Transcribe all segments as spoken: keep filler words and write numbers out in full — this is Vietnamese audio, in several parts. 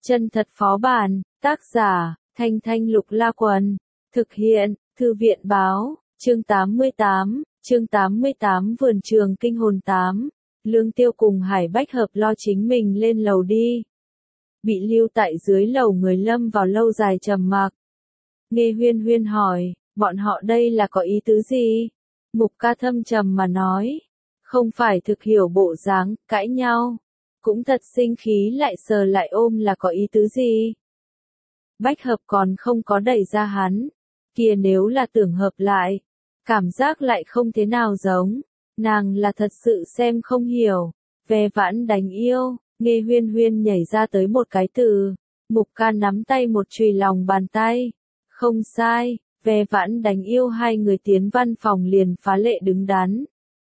Chân thật phó bản, tác giả, Thanh Thanh Lục La Quần, thực hiện, Thư viện báo, chương tám mươi tám, chương tám mươi tám Vườn trường kinh hồn tám, Lương Tiêu cùng Hải Bách Hợp lo chính mình lên lầu đi. Bị lưu tại dưới lầu người lâm vào lâu dài trầm mặc. Nghe Huyên Huyên hỏi, bọn họ đây là có ý tứ gì? Mục Ca thâm trầm mà nói, không phải thực hiểu bộ dáng, cãi nhau. Cũng thật sinh khí lại sờ lại ôm là có ý tứ gì? Bách Hợp còn không có đẩy ra hắn. Kia nếu là tưởng hợp lại, cảm giác lại không thế nào giống. Nàng là thật sự xem không hiểu. Ve vãn đánh yêu, Nghe Huyên Huyên nhảy ra tới một cái từ. Mục Ca nắm tay một chùy lòng bàn tay. Không sai, ve vãn đánh yêu hai người tiến văn phòng liền phá lệ đứng đắn.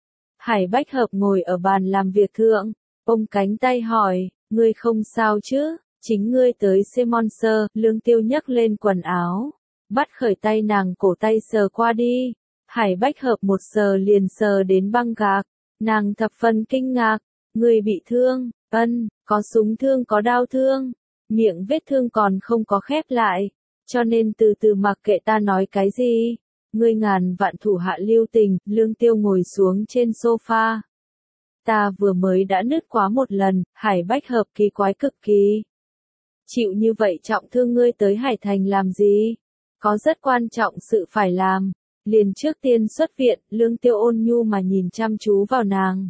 Hải Bách Hợp ngồi ở bàn làm việc thượng. Ôm cánh tay hỏi, ngươi không sao chứ, chính ngươi tới Sponsor, Lương Tiêu nhấc lên quần áo, bắt khởi tay nàng cổ tay sờ qua đi, Hải Bách Hợp một sờ liền sờ đến băng gạc, nàng thập phần kinh ngạc, ngươi bị thương, ân, có súng thương có đau thương, miệng vết thương còn không có khép lại, cho nên từ từ mặc kệ ta nói cái gì, ngươi ngàn vạn thủ hạ lưu tình, Lương Tiêu ngồi xuống trên sofa. Ta vừa mới đã nứt quá một lần, Hải Bách Hợp kỳ quái cực kỳ. Chịu như vậy trọng thương ngươi tới Hải Thành làm gì? Có rất quan trọng sự phải làm. Liền trước tiên xuất viện, Lương Tiêu ôn nhu mà nhìn chăm chú vào nàng.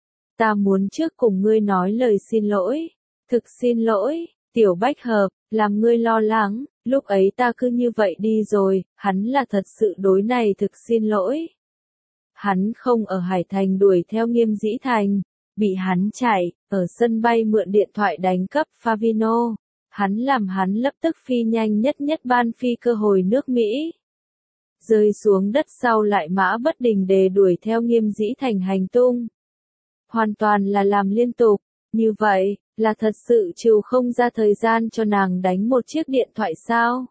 Ta muốn trước cùng ngươi nói lời xin lỗi. Thực xin lỗi, Tiểu Bách Hợp, làm ngươi lo lắng, lúc ấy ta cứ như vậy đi rồi, hắn là thật sự đối này thực xin lỗi. Hắn không ở Hải Thành đuổi theo Nghiêm Dĩ Thành, bị hắn chạy, ở sân bay mượn điện thoại đánh cắp Favino. Hắn làm hắn lập tức phi nhanh nhất nhất ban phi cơ hồi nước Mỹ. Rơi xuống đất sau lại mã bất đình đề đuổi theo Nghiêm Dĩ Thành hành tung. Hoàn toàn là làm liên tục, như vậy, là thật sự chịu không ra thời gian cho nàng đánh một chiếc điện thoại sao?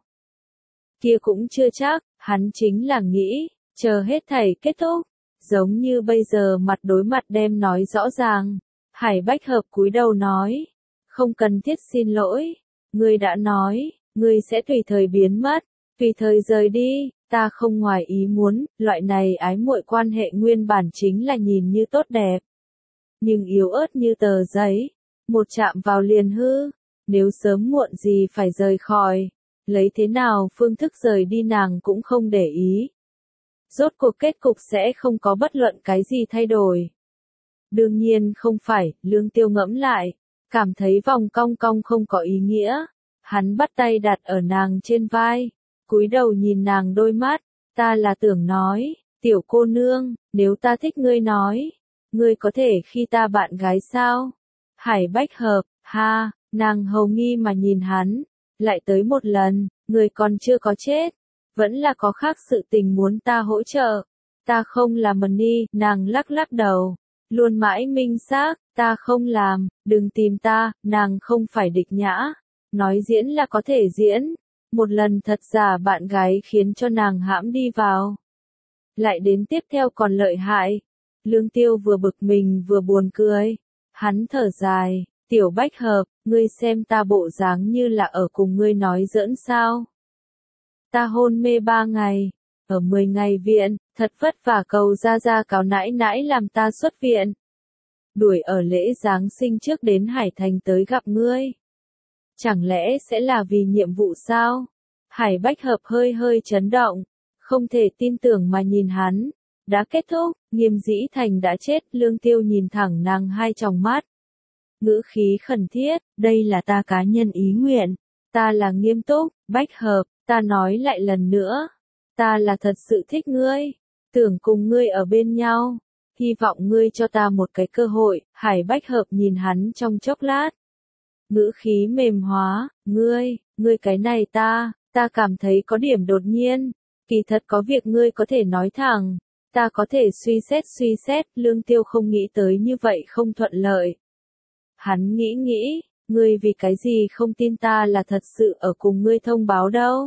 Kia cũng chưa chắc, hắn chính là nghĩ, chờ hết thảy kết thúc. Giống như bây giờ mặt đối mặt đem nói rõ ràng. Hải Bách Hợp cúi đầu nói. Không cần thiết xin lỗi. Ngươi đã nói, ngươi sẽ tùy thời biến mất, tùy thời rời đi, ta không ngoài ý muốn, loại này ái muội quan hệ nguyên bản chính là nhìn như tốt đẹp. Nhưng yếu ớt như tờ giấy, một chạm vào liền hư, nếu sớm muộn gì phải rời khỏi, lấy thế nào phương thức rời đi nàng cũng không để ý. Rốt cuộc kết cục sẽ không có bất luận cái gì thay đổi. Đương nhiên không phải, Lương Tiêu ngẫm lại, cảm thấy vòng cong cong không có ý nghĩa. Hắn bắt tay đặt ở nàng trên vai, cúi đầu nhìn nàng đôi mắt, ta là tưởng nói, tiểu cô nương, nếu ta thích ngươi nói, ngươi có thể khi ta bạn gái sao? Hải Bách Hợp, ha, nàng hầu nghi mà nhìn hắn, lại tới một lần, ngươi còn chưa có chết. Vẫn là có khác sự tình muốn ta hỗ trợ. Ta không làm money, nàng lắc lắc đầu. Luôn mãi minh xác, ta không làm, đừng tìm ta, nàng không phải địch nhã. Nói diễn là có thể diễn. Một lần thật giả bạn gái khiến cho nàng hãm đi vào. Lại đến tiếp theo còn lợi hại. Lương Tiêu vừa bực mình vừa buồn cười. Hắn thở dài, Tiểu Bách Hợp, ngươi xem ta bộ dáng như là ở cùng ngươi nói giỡn sao. Ta hôn mê ba ngày, ở mười ngày viện, thật vất vả cầu ra ra cáo nãi nãi làm ta xuất viện. Đuổi ở lễ Giáng sinh trước đến Hải Thành tới gặp ngươi. Chẳng lẽ sẽ là vì nhiệm vụ sao? Hải Bách Hợp hơi hơi chấn động, không thể tin tưởng mà nhìn hắn. Đã kết thúc, Nghiêm Dĩ Thành đã chết, Lương Tiêu nhìn thẳng nàng hai tròng mắt. Ngữ khí khẩn thiết, đây là ta cá nhân ý nguyện, ta là nghiêm túc, Bách Hợp. Ta nói lại lần nữa, ta là thật sự thích ngươi, tưởng cùng ngươi ở bên nhau, hy vọng ngươi cho ta một cái cơ hội. Hải Bách Hợp nhìn hắn trong chốc lát, ngữ khí mềm hóa, ngươi, ngươi cái này ta, ta cảm thấy có điểm đột nhiên, kỳ thật có việc ngươi có thể nói thẳng, ta có thể suy xét suy xét. Lương Tiêu không nghĩ tới như vậy không thuận lợi. Hắn nghĩ nghĩ, ngươi vì cái gì không tin ta là thật sự ở cùng ngươi thông báo đâu?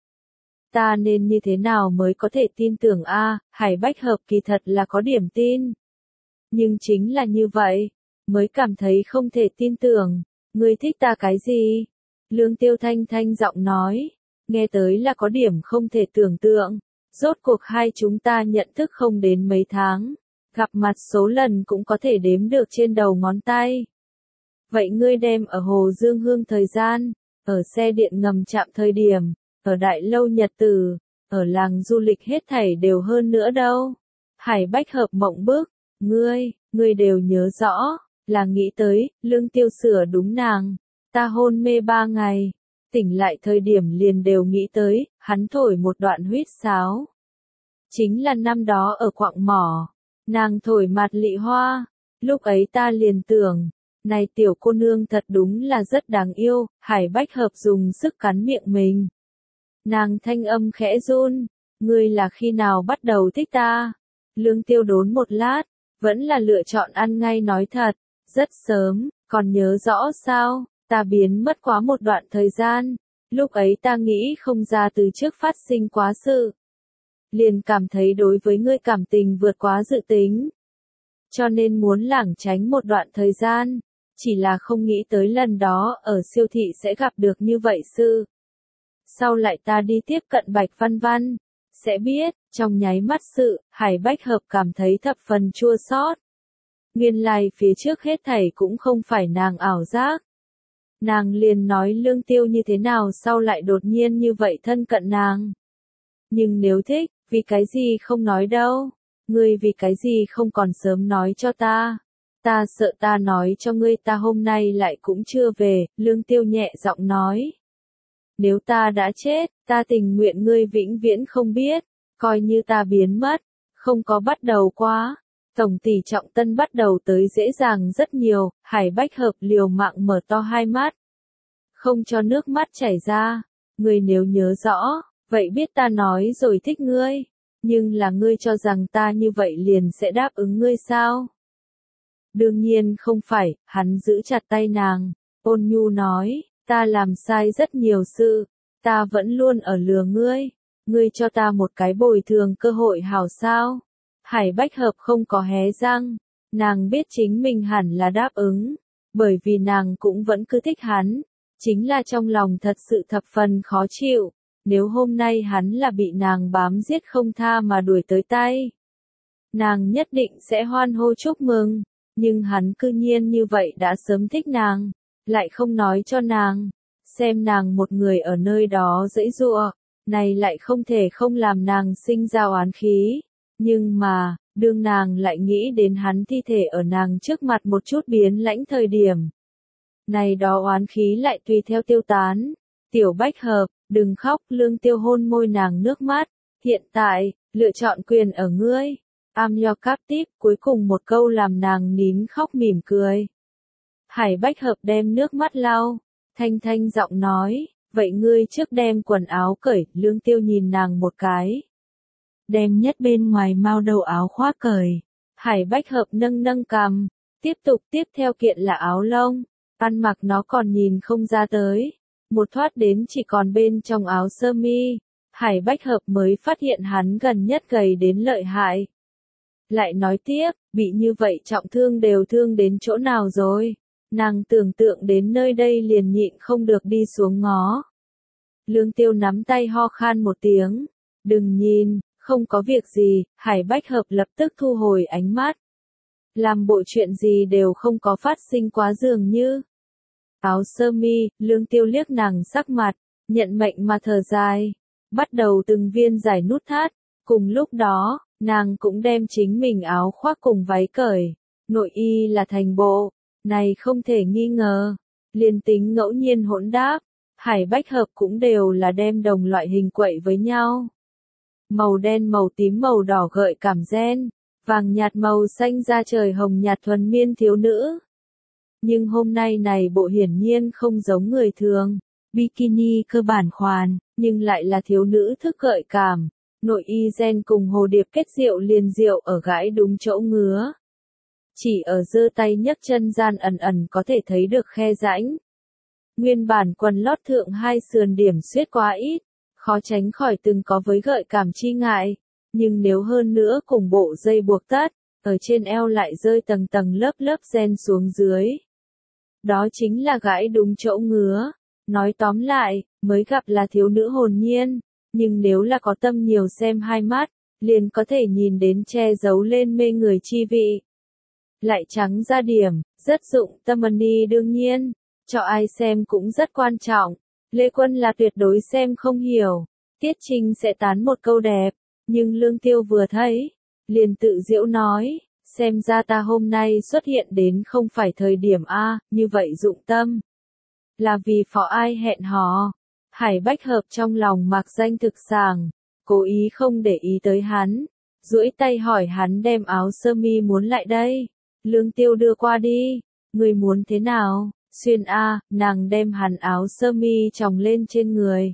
Ta nên như thế nào mới có thể tin tưởng a? À, Hải Bách Hợp kỳ thật là có điểm tin. Nhưng chính là như vậy, mới cảm thấy không thể tin tưởng. Ngươi thích ta cái gì? Lương Tiêu thanh thanh giọng nói, nghe tới là có điểm không thể tưởng tượng, rốt cuộc hai chúng ta nhận thức không đến mấy tháng, gặp mặt số lần cũng có thể đếm được trên đầu ngón tay. Vậy ngươi đem ở Hồ Dương Hương thời gian, ở xe điện ngầm trạm thời điểm, ở đại lâu nhật tử, ở làng du lịch hết thảy đều hơn nữa đâu. Hải Bách Hợp mộng bức, ngươi, ngươi đều nhớ rõ, là nghĩ tới, Lương Tiêu sửa đúng nàng, ta hôn mê ba ngày, tỉnh lại thời điểm liền đều nghĩ tới, hắn thổi một đoạn huýt sáo. Chính là năm đó ở quạng mỏ, nàng thổi mạt lị hoa, lúc ấy ta liền tưởng, này tiểu cô nương thật đúng là rất đáng yêu, Hải Bách Hợp dùng sức cắn miệng mình. Nàng thanh âm khẽ run, ngươi là khi nào bắt đầu thích ta? Lương Tiêu đốn một lát, vẫn là lựa chọn ăn ngay nói thật, rất sớm, còn nhớ rõ sao, ta biến mất quá một đoạn thời gian, lúc ấy ta nghĩ không ra từ trước phát sinh quá sự. Liền cảm thấy đối với ngươi cảm tình vượt quá dự tính. Cho nên muốn lảng tránh một đoạn thời gian, chỉ là không nghĩ tới lần đó ở siêu thị sẽ gặp được như vậy sự. Sau lại ta đi tiếp cận Bạch Văn Văn, sẽ biết, trong nháy mắt sự, Hải Bách Hợp cảm thấy thập phần chua xót. Nguyên lai phía trước hết thảy cũng không phải nàng ảo giác. Nàng liền nói Lương Tiêu như thế nào sau lại đột nhiên như vậy thân cận nàng. Nhưng nếu thích, vì cái gì không nói đâu? Ngươi vì cái gì không còn sớm nói cho ta? Ta sợ ta nói cho ngươi ta hôm nay lại cũng chưa về, Lương Tiêu nhẹ giọng nói. Nếu ta đã chết, ta tình nguyện ngươi vĩnh viễn không biết, coi như ta biến mất, không có bắt đầu quá. Tổng tỷ trọng tân bắt đầu tới dễ dàng rất nhiều, Hải Bách Hợp liều mạng mở to hai mắt. Không cho nước mắt chảy ra, ngươi nếu nhớ rõ, vậy biết ta nói rồi thích ngươi, nhưng là ngươi cho rằng ta như vậy liền sẽ đáp ứng ngươi sao? Đương nhiên không phải, hắn giữ chặt tay nàng, ôn nhu nói, ta làm sai rất nhiều sự, ta vẫn luôn ở lừa ngươi, ngươi cho ta một cái bồi thường cơ hội hảo sao? Hải Bách Hợp không có hé răng, nàng biết chính mình hẳn là đáp ứng, bởi vì nàng cũng vẫn cứ thích hắn, chính là trong lòng thật sự thập phần khó chịu, nếu hôm nay hắn là bị nàng bám giết không tha mà đuổi tới tay. Nàng nhất định sẽ hoan hô chúc mừng, nhưng hắn cư nhiên như vậy đã sớm thích nàng, lại không nói cho nàng, xem nàng một người ở nơi đó dãy giụa, này lại không thể không làm nàng sinh ra oán khí. Nhưng mà, đương nàng lại nghĩ đến hắn thi thể ở nàng trước mặt một chút biến lãnh thời điểm. Này đó oán khí lại tùy theo tiêu tán. Tiểu Bách Hợp, đừng khóc, Lương Tiêu hôn môi nàng nước mắt. Hiện tại, lựa chọn quyền ở ngươi. I'm your captive, cuối cùng một câu làm nàng nín khóc mỉm cười. Hải Bách Hợp đem nước mắt lau, thanh thanh giọng nói, vậy ngươi trước đem quần áo cởi, Lương Tiêu nhìn nàng một cái. Đem nhất bên ngoài mao đầu áo khoác cởi. Hải Bách Hợp nâng nâng cằm, tiếp tục tiếp theo kiện là áo lông, ăn mặc nó còn nhìn không ra tới, một thoát đến chỉ còn bên trong áo sơ mi, Hải Bách Hợp mới phát hiện hắn gần nhất gầy đến lợi hại. Lại nói tiếp, bị như vậy trọng thương đều thương đến chỗ nào rồi, nàng tưởng tượng đến nơi đây liền nhịn không được đi xuống ngó. Lương Tiêu nắm tay ho khan một tiếng, đừng nhìn. Không có việc gì, Hải Bách Hợp lập tức thu hồi ánh mắt. Làm bộ chuyện gì đều không có phát sinh quá dường như. Áo sơ mi, Lương Tiêu liếc nàng sắc mặt, nhận mệnh mà thở dài. Bắt đầu từng viên giải nút thắt, cùng lúc đó, nàng cũng đem chính mình áo khoác cùng váy cởi. Nội y là thành bộ, này không thể nghi ngờ. Liên tính ngẫu nhiên hỗn đáp, Hải Bách Hợp cũng đều là đem đồng loại hình quậy với nhau. Màu đen màu tím màu đỏ gợi cảm gen, vàng nhạt màu xanh da trời hồng nhạt thuần miên thiếu nữ. Nhưng hôm nay này bộ hiển nhiên không giống người thường, bikini cơ bản khoàn, nhưng lại là thiếu nữ thức gợi cảm, nội y gen cùng hồ điệp kết diệu liền diệu ở gãi đúng chỗ ngứa. Chỉ ở giơ tay nhấc chân gian ẩn ẩn có thể thấy được khe rãnh. Nguyên bản quần lót thượng hai sườn điểm xuyết quá ít. Khó tránh khỏi từng có với gợi cảm chi ngại, nhưng nếu hơn nữa cùng bộ dây buộc tất, ở trên eo lại rơi tầng tầng lớp lớp gen xuống dưới. Đó chính là gãi đúng chỗ ngứa, Nói tóm lại, mới gặp là thiếu nữ hồn nhiên, nhưng nếu là có tâm nhiều xem hai mắt, liền có thể nhìn đến che giấu lên mê người chi vị. Lại trắng ra điểm, rất dụng tâm money đương nhiên, cho ai xem cũng rất quan trọng. Lê Quân là tuyệt đối xem không hiểu. Tiết Trinh sẽ tán một câu đẹp, nhưng Lương Tiêu vừa thấy, liền tự giễu nói, xem ra ta hôm nay xuất hiện đến không phải thời điểm A, như vậy dụng tâm. Là vì phó ai hẹn hò. Hải Bách Hợp trong lòng mặc danh thực sàng, cố ý không để ý tới hắn, duỗi tay hỏi hắn đem áo sơ mi muốn lại đây. Lương Tiêu đưa qua đi, người muốn thế nào? Xuyên A, nàng đem hắn áo sơ mi tròng lên trên người.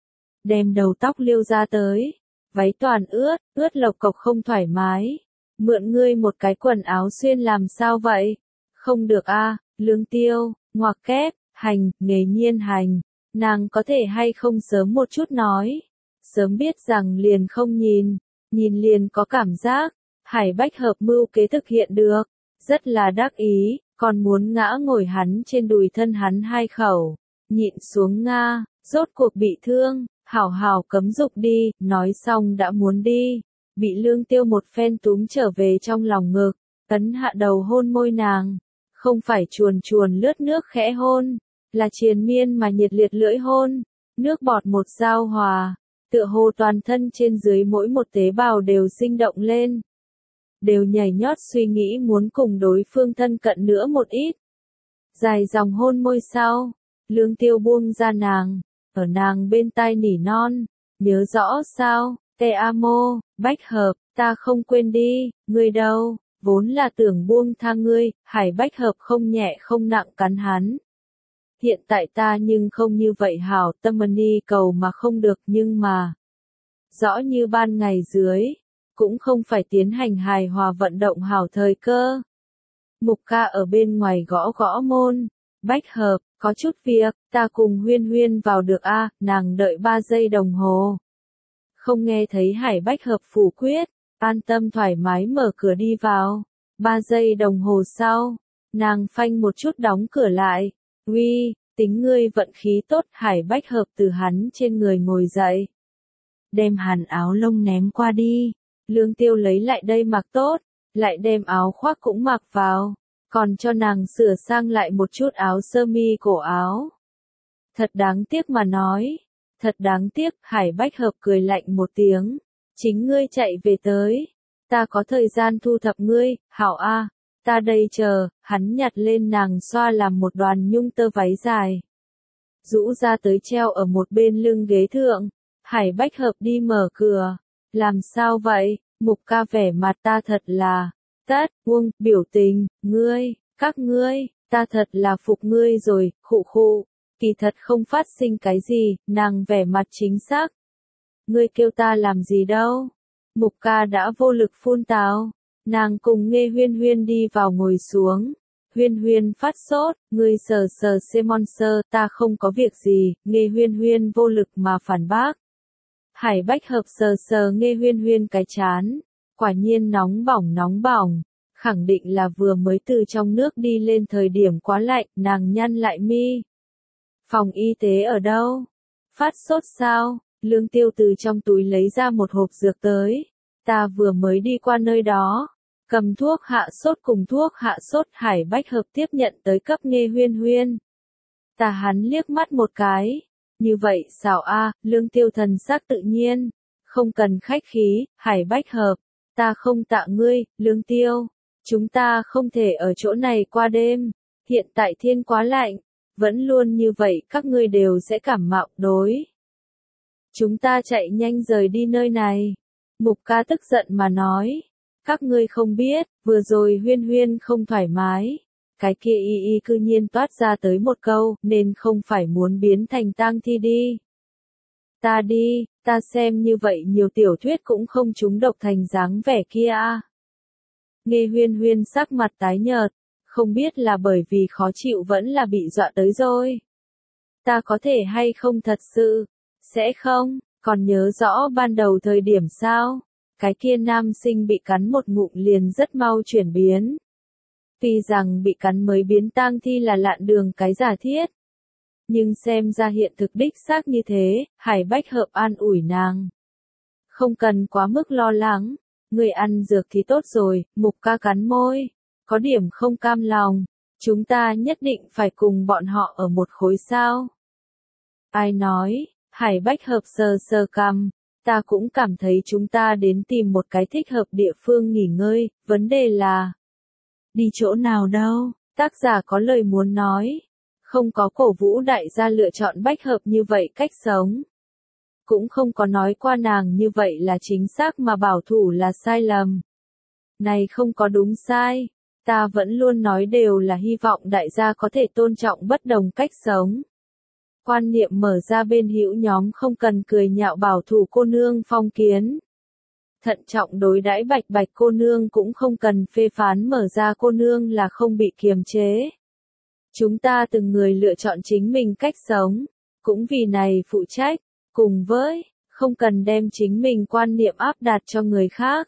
Đem đầu tóc liêu ra tới, váy toàn ướt, ướt lộc cộc không thoải mái. Mượn ngươi một cái quần áo xuyên làm sao vậy? Không được A, Lương Tiêu, ngoặc kép, hành, nghề nhiên hành. Nàng có thể hay không sớm một chút nói. Sớm biết rằng liền không nhìn, nhìn liền có cảm giác. Hải Bách Hợp mưu kế thực hiện được, rất là đắc ý, còn muốn ngã ngồi hắn trên đùi thân hắn hai khẩu. Nhịn xuống Nga, rốt cuộc bị thương, hảo hảo cấm dục đi, nói xong đã muốn đi. Bị Lương Tiêu một phen túm trở về trong lòng ngực, ấn hạ đầu hôn môi nàng. Không phải chuồn chuồn lướt nước khẽ hôn, là triền miên mà nhiệt liệt lưỡi hôn. Nước bọt một giao hòa, tựa hồ toàn thân trên dưới mỗi một tế bào đều sinh động lên. Đều nhảy nhót suy nghĩ muốn cùng đối phương thân cận nữa một ít. Dài dòng hôn môi sau, Lương Tiêu buông ra nàng, ở nàng bên tai nỉ non, nhớ rõ sao, te amo, Bách Hợp, ta không quên đi, ngươi đâu, vốn là tưởng buông tha ngươi. Hải Bách Hợp không nhẹ không nặng cắn hắn. Hiện tại ta nhưng không như vậy hảo, tâm money cầu mà không được, nhưng mà rõ như ban ngày dưới, cũng không phải tiến hành hài hòa vận động hảo thời cơ. Mục Ca ở bên ngoài gõ gõ môn, Bách Hợp, có chút việc, ta cùng Huyên Huyên vào được a, nàng đợi ba giây đồng hồ. Không nghe thấy Hải Bách Hợp phủ quyết, an tâm thoải mái mở cửa đi vào. Ba giây đồng hồ sau, nàng phanh một chút đóng cửa lại. Uy, tính ngươi vận khí tốt. Hải Bách Hợp từ hắn trên người ngồi dậy, đem hàn áo lông ném qua đi. Lương Tiêu lấy lại đây mặc tốt, lại đem áo khoác cũng mặc vào, còn cho nàng sửa sang lại một chút áo sơ mi cổ áo. Thật đáng tiếc mà nói, thật đáng tiếc. Hải Bách Hợp cười lạnh một tiếng, chính ngươi chạy về tới, ta có thời gian thu thập ngươi. Hảo a, ta đây chờ. Hắn nhặt lên nàng xoa làm một đoàn nhung tơ váy dài, rũ ra tới treo ở một bên lưng ghế thượng. Hải Bách Hợp đi mở cửa. Làm sao vậy? Mục Ca vẻ mặt ta thật là, tất, buông, biểu tình, ngươi, các ngươi, ta thật là phục ngươi rồi, khụ khụ, kỳ thật không phát sinh cái gì, nàng vẻ mặt chính xác. Ngươi kêu ta làm gì đâu? Mục Ca đã vô lực phun tào, nàng cùng Nghe Huyên Huyên đi vào ngồi xuống. Huyên Huyên phát sốt, ngươi sờ sờ Simon sơ, ta không có việc gì. Nghe Huyên Huyên vô lực mà phản bác. Hải Bách Hợp sờ sờ Nghe Huyên Huyên cái chán, quả nhiên nóng bỏng nóng bỏng, khẳng định là vừa mới từ trong nước đi lên thời điểm quá lạnh. Nàng nhăn lại mi. Phòng y tế ở đâu? Phát sốt sao? Lương Tiêu từ trong túi lấy ra một hộp dược tới. Ta vừa mới đi qua nơi đó, cầm thuốc hạ sốt cùng thuốc hạ sốt. Hải Bách Hợp tiếp nhận tới cấp Nghe Huyên Huyên. Ta hắn liếc mắt một cái. Như vậy xảo a. Lương Tiêu thần sắc tự nhiên, không cần khách khí. Hải Bách Hợp, ta không tạ ngươi. Lương Tiêu, chúng ta không thể ở chỗ này qua đêm, hiện tại thiên quá lạnh, vẫn luôn như vậy các ngươi đều sẽ cảm mạo. Đối, chúng ta chạy nhanh rời đi nơi này. Mục Ca tức giận mà nói, các ngươi không biết, vừa rồi Huyên Huyên không thoải mái. Cái kia y y cư nhiên toát ra tới một câu, nên không phải muốn biến thành tang thi đi. Ta đi, ta xem như vậy nhiều tiểu thuyết cũng không trúng độc thành dáng vẻ kia a. Nghe Huyên Huyên sắc mặt tái nhợt, không biết là bởi vì khó chịu vẫn là bị dọa tới rồi. Ta có thể hay không thật sự, sẽ không, còn nhớ rõ ban đầu thời điểm sao, cái kia nam sinh bị cắn một ngụm liền rất mau chuyển biến. Tuy rằng bị cắn mới biến tang thi là lạn đường cái giả thiết, Nhưng xem ra hiện thực đích xác như thế, Hải Bách Hợp an ủi nàng. Không cần quá mức lo lắng, người ăn dược thì tốt rồi, Mục Ca cắn môi, có điểm không cam lòng, chúng ta nhất định phải cùng bọn họ ở một khối sao? Ai nói, Hải Bách Hợp sờ sờ cằm, ta cũng cảm thấy chúng ta đến tìm một cái thích hợp địa phương nghỉ ngơi, vấn đề là đi chỗ nào đâu, tác giả có lời muốn nói, không có cổ vũ đại gia lựa chọn Bách Hợp như vậy cách sống. Cũng không có nói qua nàng như vậy là chính xác mà bảo thủ là sai lầm. Này không có đúng sai, ta vẫn luôn nói đều là hy vọng đại gia có thể tôn trọng bất đồng cách sống. Quan niệm mở ra bên hữu nhóm không cần cười nhạo bảo thủ cô nương phong kiến. Thận trọng đối đãi bạch bạch cô nương cũng không cần phê phán mở ra cô nương là không bị kiềm chế. Chúng ta từng người lựa chọn chính mình cách sống, cũng vì này phụ trách, cùng với, không cần đem chính mình quan niệm áp đặt cho người khác.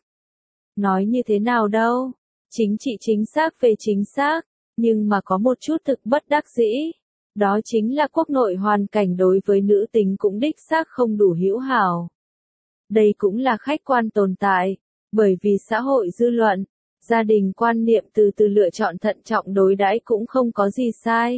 Nói như thế nào đâu, chính trị chính xác về chính xác, nhưng mà có một chút thực bất đắc dĩ. Đó chính là quốc nội hoàn cảnh đối với nữ tính cũng đích xác không đủ hữu hảo. Đây cũng là khách quan tồn tại, bởi vì xã hội dư luận, gia đình quan niệm từ từ lựa chọn thận trọng đối đãi cũng không có gì sai.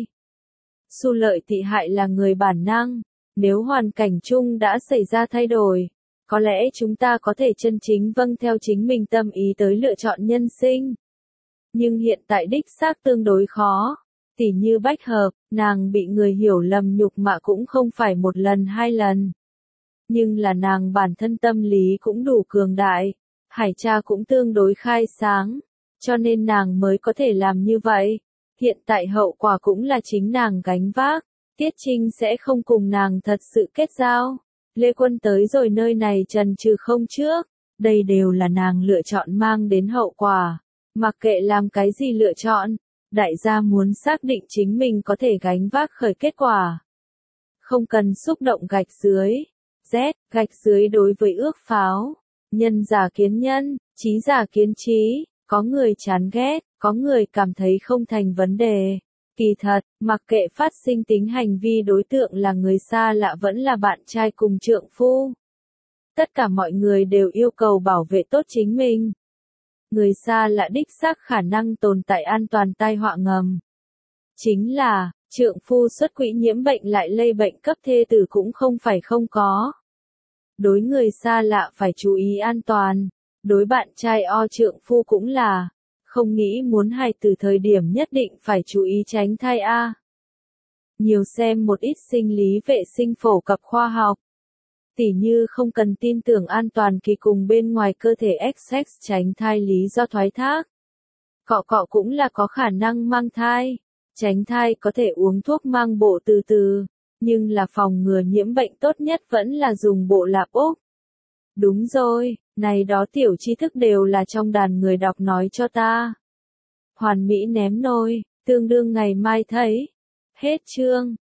Xu lợi thị hại là người bản năng, nếu hoàn cảnh chung đã xảy ra thay đổi, có lẽ chúng ta có thể chân chính vâng theo chính mình tâm ý tới lựa chọn nhân sinh. Nhưng hiện tại đích xác tương đối khó. Tỉ như Bách Hợp, nàng bị người hiểu lầm nhục mạ cũng không phải một lần hai lần. Nhưng là nàng bản thân tâm lý cũng đủ cường đại, Hải cha cũng tương đối khai sáng, cho nên nàng mới có thể làm như vậy. Hiện tại hậu quả cũng là chính nàng gánh vác, Tiết Trinh sẽ không cùng nàng thật sự kết giao. Lê Quân tới rồi nơi này trần trừ không trước, đây đều là nàng lựa chọn mang đến hậu quả, mặc kệ làm cái gì lựa chọn. Đại gia muốn xác định chính mình có thể gánh vác khởi kết quả. Không cần xúc động gạch dưới. Z, gạch dưới đối với ước pháo. Nhân giả kiến nhân, trí giả kiến trí. Có người chán ghét, có người cảm thấy không thành vấn đề. Kỳ thật, mặc kệ phát sinh tính hành vi đối tượng là người xa lạ vẫn là bạn trai cùng trượng phu. Tất cả mọi người đều yêu cầu bảo vệ tốt chính mình. Người xa lạ đích xác khả năng tồn tại an toàn tai họa ngầm. Chính là, trượng phu xuất quỹ nhiễm bệnh lại lây bệnh cấp thê tử cũng không phải không có. Đối người xa lạ phải chú ý an toàn, đối bạn trai o trượng phu cũng là, không nghĩ muốn hài từ thời điểm nhất định phải chú ý tránh thai a. Nhiều xem một ít sinh lý vệ sinh phổ cập khoa học. Tỉ như không cần tin tưởng an toàn kỳ cùng bên ngoài cơ thể ích ích tránh thai lý do thoái thác. Cọ cọ cũng là có khả năng mang thai. Tránh thai có thể uống thuốc mang bộ từ từ, nhưng là phòng ngừa nhiễm bệnh tốt nhất vẫn là dùng bộ lạp Úc. Đúng rồi, này đó tiểu tri thức đều là trong đàn người đọc nói cho ta. Hoàn mỹ ném nôi, tương đương ngày mai thấy. Hết chương.